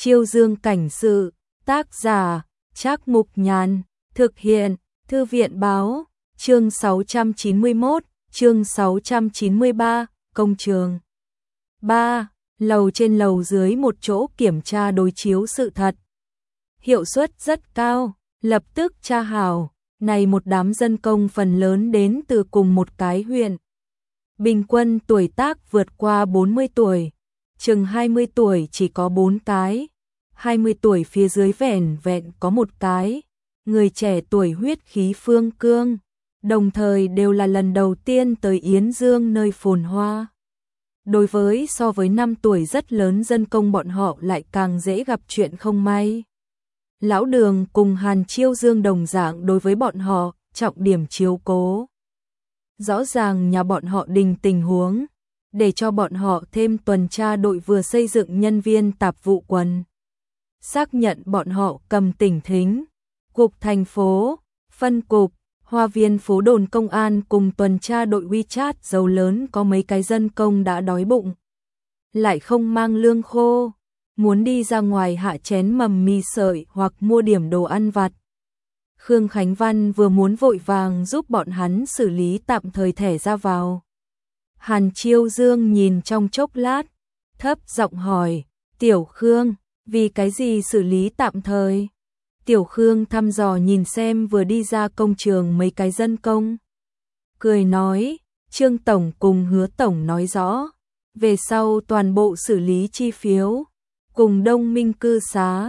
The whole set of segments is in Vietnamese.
Chiêu Dương cảnh sự, tác giả, Trác Mục Nhàn, thực hiện, Thư viện báo, chương 691, chương 693, công trường. 3. Lầu trên lầu dưới một chỗ kiểm tra đối chiếu sự thật. Hiệu suất rất cao, lập tức tra hảo, này một đám dân công phần lớn đến từ cùng một cái huyện. Bình quân tuổi tác vượt qua 40 tuổi, chừng 20 tuổi chỉ có 4 cái, 20 tuổi phía dưới vẻn vẹn có một cái, người trẻ tuổi huyết khí phương cương, đồng thời đều là lần đầu tiên tới Yến Dương nơi phồn hoa. Đối với so với 5 tuổi rất lớn dân công bọn họ lại càng dễ gặp chuyện không may. Lão Đường cùng Hàn Chiêu Dương đồng dạng đối với bọn họ, trọng điểm chiếu cố. Rõ ràng nhà bọn họ đình tình huống, để cho bọn họ thêm tuần tra đội vừa xây dựng nhân viên tạp vụ quần. Xác nhận bọn họ cầm tỉnh thính, cục thành phố, phân cục, hoa viên phố đồn công an cùng tuần tra đội WeChat dầu lớn có mấy cái dân công đã đói bụng. Lại không mang lương khô, muốn đi ra ngoài hạ chén mầm mì sợi hoặc mua điểm đồ ăn vặt. Khương Khánh Văn vừa muốn vội vàng giúp bọn hắn xử lý tạm thời thẻ ra vào. Hàn Chiêu Dương nhìn trong chốc lát, thấp giọng hỏi, Tiểu Khương, vì cái gì xử lý tạm thời? Tiểu Khương thăm dò nhìn xem vừa đi ra công trường mấy cái dân công. Cười nói, Trương Tổng cùng Hứa Tổng nói rõ, về sau toàn bộ xử lý chi phiếu, cùng Đông Minh cư xá,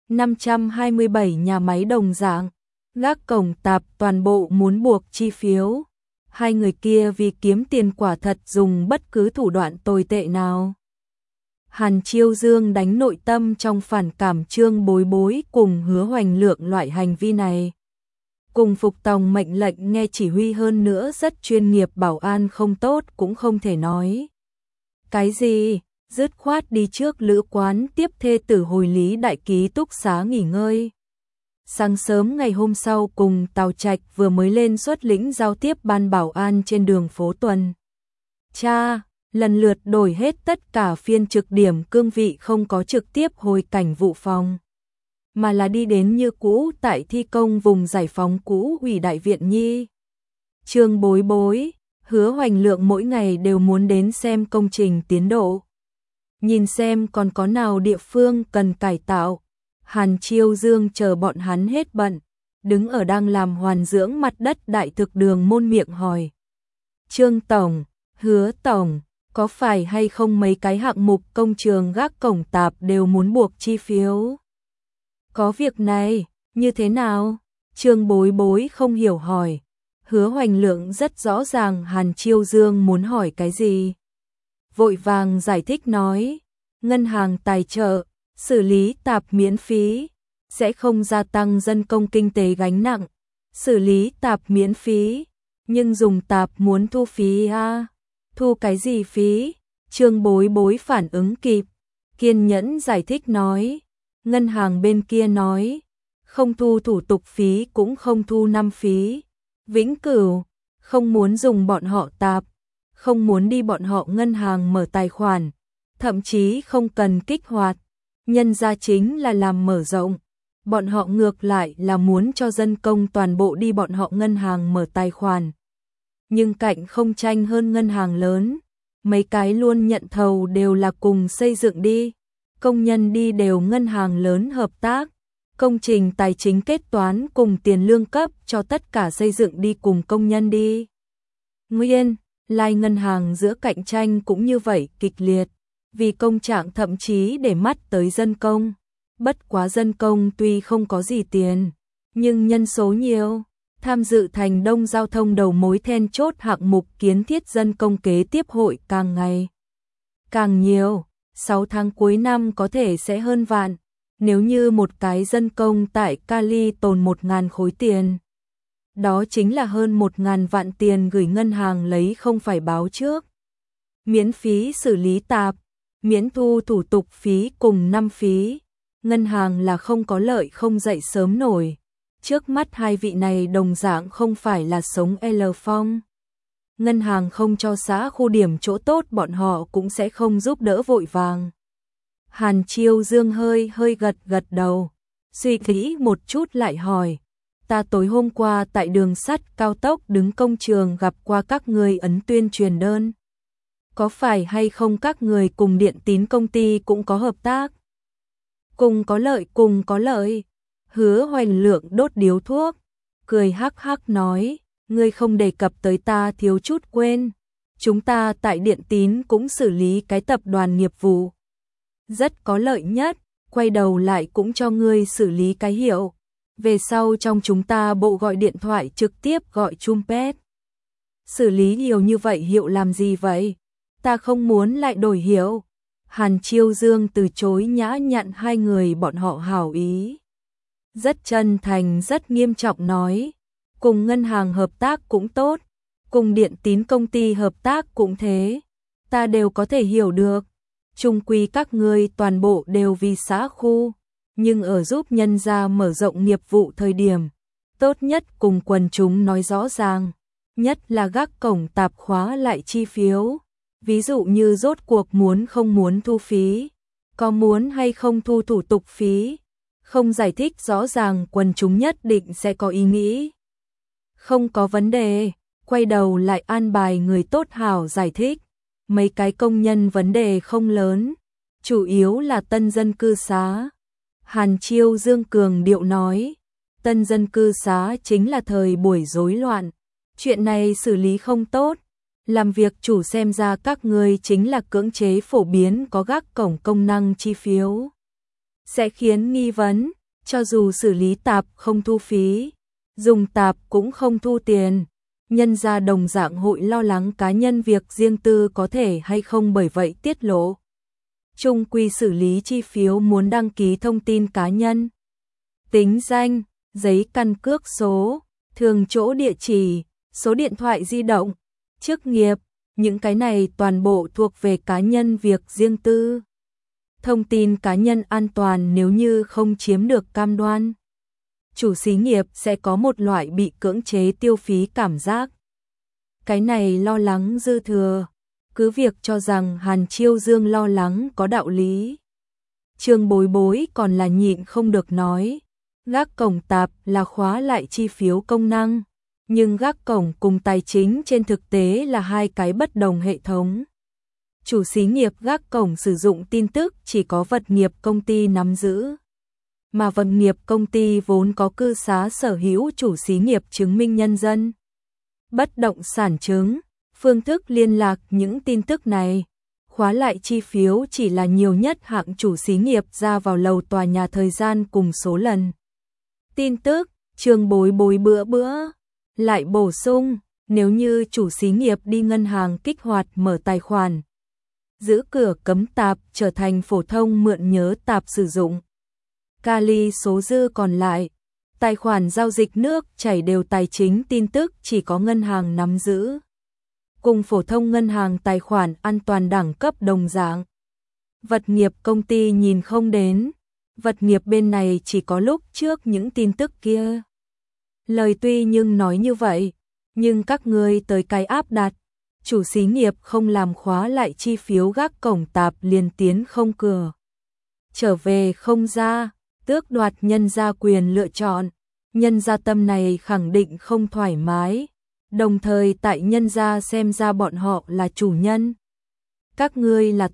527 nhà máy đồng dạng, gác cổng tạp toàn bộ muốn buộc chi phiếu. Hai người kia vì kiếm tiền quả thật dùng bất cứ thủ đoạn tồi tệ nào. Hàn Chiêu Dương đánh nội tâm trong phản cảm Trương Bối Bối cùng Hứa Hoành Lượng loại hành vi này. Cùng phục tòng mệnh lệnh nghe chỉ huy hơn nữa rất chuyên nghiệp bảo an không tốt cũng không thể nói. Cái gì? Dứt khoát đi trước lữ quán tiếp thê tử hồi lý đại ký túc xá nghỉ ngơi. Sáng sớm ngày hôm sau cùng Tào Trạch vừa mới lên xuất lĩnh giao tiếp ban bảo an trên đường phố tuần. Cha, lần lượt đổi hết tất cả phiên trực điểm cương vị không có trực tiếp hồi cảnh vụ phòng, mà là đi đến như cũ tại thi công vùng giải phóng cũ ủy đại viện nhi. Trương Bối Bối, Hứa Hoành Lượng mỗi ngày đều muốn đến xem công trình tiến độ. Nhìn xem còn có nào địa phương cần cải tạo. Hàn Chiêu Dương chờ bọn hắn hết bận, đứng ở đang làm hoàn dưỡng mặt đất đại thực đường môn miệng hỏi. Trương Tổng, Hứa Tổng, có phải hay không mấy cái hạng mục công trường gác cổng tạp đều muốn buộc chi phiếu? Có việc này, như thế nào? Trương Bối Bối không hiểu hỏi. Hứa Hoành Lượng rất rõ ràng Hàn Chiêu Dương muốn hỏi cái gì. Vội vàng giải thích nói, ngân hàng tài trợ, xử lý tạp miễn phí, sẽ không gia tăng dân công kinh tế gánh nặng. Xử lý tạp miễn phí, nhưng dùng tạp muốn thu phí à? Thu cái gì phí? Trương Bối Bối phản ứng kịp, kiên nhẫn giải thích nói, ngân hàng bên kia nói, không thu thủ tục phí cũng không thu năm phí, vĩnh cửu, không muốn dùng bọn họ tạp, không muốn đi bọn họ ngân hàng mở tài khoản, thậm chí không cần kích hoạt. Nhân ra chính là làm mở rộng, bọn họ ngược lại là muốn cho dân công toàn bộ đi bọn họ ngân hàng mở tài khoản. Nhưng cạnh không tranh hơn ngân hàng lớn, mấy cái luôn nhận thầu đều là cùng xây dựng đi, công nhân đi đều ngân hàng lớn hợp tác, công trình tài chính kết toán cùng tiền lương cấp cho tất cả xây dựng đi cùng công nhân đi. Nguyên, lai ngân hàng giữa cạnh tranh cũng như vậy kịch liệt. Vì công trạng thậm chí để mắt tới dân công. Bất quá dân công tuy không có gì tiền, nhưng nhân số nhiều, tham dự thành đông giao thông đầu mối then chốt hạng mục kiến thiết dân công kế tiếp hội càng ngày càng nhiều, 6 tháng cuối năm có thể sẽ hơn vạn. Nếu như một cái dân công tại Cali tồn 1.000 khối tiền, đó chính là hơn 1.000 vạn tiền gửi ngân hàng lấy không phải báo trước. Miễn phí xử lý tạp, miễn thu thủ tục phí cùng năm phí, ngân hàng là không có lợi không dậy sớm nổi. Trước mắt hai vị này đồng dạng không phải là sống L phong. Ngân hàng không cho xã khu điểm chỗ tốt bọn họ cũng sẽ không giúp đỡ vội vàng. Hàn Chiêu Dương hơi gật đầu, suy nghĩ một chút lại hỏi, ta tối hôm qua tại đường sắt cao tốc đứng công trường gặp qua các người ấn tuyên truyền đơn. Có phải hay không các người cùng Điện Tín công ty cũng có hợp tác? Cùng có lợi. Hứa Hoành Lượng đốt điếu thuốc, cười hắc hắc nói, ngươi không đề cập tới ta thiếu chút quên. Chúng ta tại Điện Tín cũng xử lý cái tập đoàn nghiệp vụ. Rất có lợi nhất, quay đầu lại cũng cho ngươi xử lý cái hiệu. Về sau trong chúng ta bộ gọi điện thoại trực tiếp gọi Trumpet. Xử lý nhiều như vậy hiệu làm gì vậy? Ta không muốn lại đổi hiệu. Hàn Chiêu Dương từ chối nhã nhặn hai người bọn họ hảo ý. Rất chân thành rất nghiêm trọng nói, cùng ngân hàng hợp tác cũng tốt, cùng Điện Tín công ty hợp tác cũng thế, ta đều có thể hiểu được. Chung quy các ngươi toàn bộ đều vì xã khu, nhưng ở giúp nhân gia mở rộng nghiệp vụ thời điểm, tốt nhất cùng quần chúng nói rõ ràng, nhất là gác cổng tạp khóa lại chi phiếu, ví dụ như rốt cuộc muốn không muốn thu phí, có muốn hay không thu thủ tục phí, không giải thích rõ ràng quần chúng nhất định sẽ có ý nghĩ. Không có vấn đề, quay đầu lại an bài người tốt hảo giải thích, mấy cái công nhân vấn đề không lớn, chủ yếu là tân dân cư xá. Hàn Chiêu Dương cường điệu nói, tân dân cư xá chính là thời buổi rối loạn, chuyện này xử lý không tốt, làm việc chủ xem ra các ngươi chính là cưỡng chế phổ biến có gác cổng công năng chi phiếu. Sẽ khiến nghi vấn, cho dù xử lý tạp không thu phí, dùng tạp cũng không thu tiền, nhân gia đồng dạng hội lo lắng cá nhân việc riêng tư có thể hay không bởi vậy tiết lộ. Chung quy xử lý chi phiếu muốn đăng ký thông tin cá nhân, tính danh, giấy căn cước số, thường chỗ địa chỉ, số điện thoại di động, chức nghiệp, những cái này toàn bộ thuộc về cá nhân việc riêng tư. Thông tin cá nhân an toàn nếu như không chiếm được cam đoan, chủ xí nghiệp sẽ có một loại bị cưỡng chế tiêu phí cảm giác. Cái này lo lắng dư thừa, cứ việc cho rằng Hàn Chiêu Dương lo lắng có đạo lý. Trương Bối Bối còn là nhịn không được nói, gác cổng tạp là khóa lại chi phiếu công năng, nhưng gác cổng cùng tài chính trên thực tế là hai cái bất đồng hệ thống. Chủ xí nghiệp gác cổng sử dụng tin tức chỉ có vật nghiệp công ty nắm giữ, mà vật nghiệp công ty vốn có cư xá sở hữu chủ xí nghiệp chứng minh nhân dân, bất động sản chứng, phương thức liên lạc những tin tức này. Khóa lại chi phiếu chỉ là nhiều nhất hạng chủ xí nghiệp ra vào lầu tòa nhà thời gian cùng số lần. Tin tức, Trương Bối Bối bữa lại bổ sung, nếu như chủ xí nghiệp đi ngân hàng kích hoạt mở tài khoản, giữ cửa cấm tạp trở thành phổ thông mượn nhớ tạp sử dụng. Kali số dư còn lại, tài khoản giao dịch nước chảy đều tài chính tin tức chỉ có ngân hàng nắm giữ. Cùng phổ thông ngân hàng tài khoản an toàn đẳng cấp đồng dạng. Vật nghiệp công ty nhìn không đến, vật nghiệp bên này chỉ có lúc trước những tin tức kia. Lời tuy nhưng nói như vậy, nhưng các ngươi tới cái áp đặt, chủ xí nghiệp không làm khóa lại chi phiếu gác cổng tạp liền tiến không cửa. Trở về không ra, tước đoạt nhân gia quyền lựa chọn, nhân gia tâm này khẳng định không thoải mái, đồng thời tại nhân gia xem ra bọn họ là chủ nhân. Các ngươi là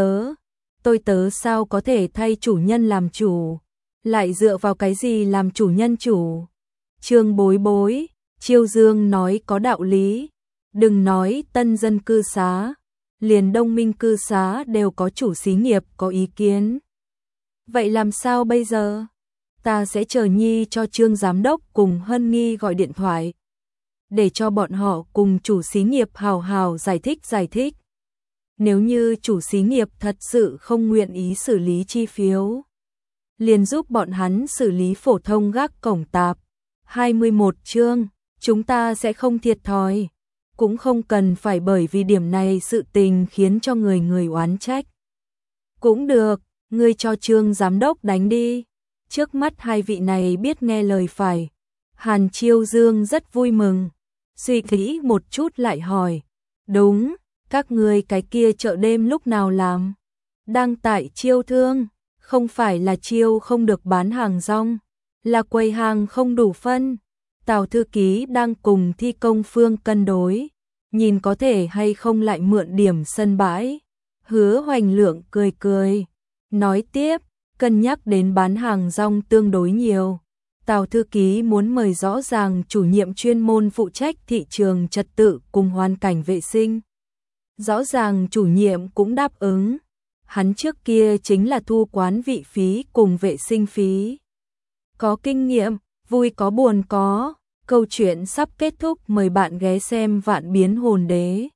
tôi tớ sao có thể thay chủ nhân làm chủ, lại dựa vào cái gì làm chủ nhân chủ. Trương Bối Bối, Chiêu Dương nói có đạo lý, đừng nói tân dân cư xá, liền đông minh cư xá đều có chủ xí nghiệp có ý kiến. Vậy làm sao bây giờ? Ta sẽ chờ Nhi cho Trương Giám Đốc cùng Hân Nghi gọi điện thoại, để cho bọn họ cùng chủ xí nghiệp hào hào giải thích. Nếu như chủ xí nghiệp thật sự không nguyện ý xử lý chi phiếu, liền giúp bọn hắn xử lý phổ thông gác cổng tạp. 21 chương, chúng ta sẽ không thiệt thòi, cũng không cần phải bởi vì điểm này sự tình khiến cho người oán trách. Cũng được, ngươi cho Trương Giám Đốc đánh đi. Trước mắt hai vị này biết nghe lời phải. Hàn Chiêu Dương rất vui mừng, suy nghĩ một chút lại hỏi, đúng, các ngươi cái kia chợ đêm lúc nào làm? đang tại chiêu thương, không phải là chiêu không được bán hàng rong, là quầy hàng không đủ phân. Tào thư ký đang cùng thi công phương cân đối, nhìn có thể hay không lại mượn điểm sân bãi. Hứa Hoành Lượng cười cười, nói tiếp, cân nhắc đến bán hàng rong tương đối nhiều. Tào thư ký muốn mời rõ ràng chủ nhiệm chuyên môn phụ trách thị trường trật tự cùng hoàn cảnh vệ sinh. Rõ ràng chủ nhiệm cũng đáp ứng. Hắn trước kia chính là thu quán vị phí cùng vệ sinh phí. Có kinh nghiệm, vui có buồn có. Câu chuyện sắp kết thúc, mời bạn ghé xem Vạn Biến Hồn Đế.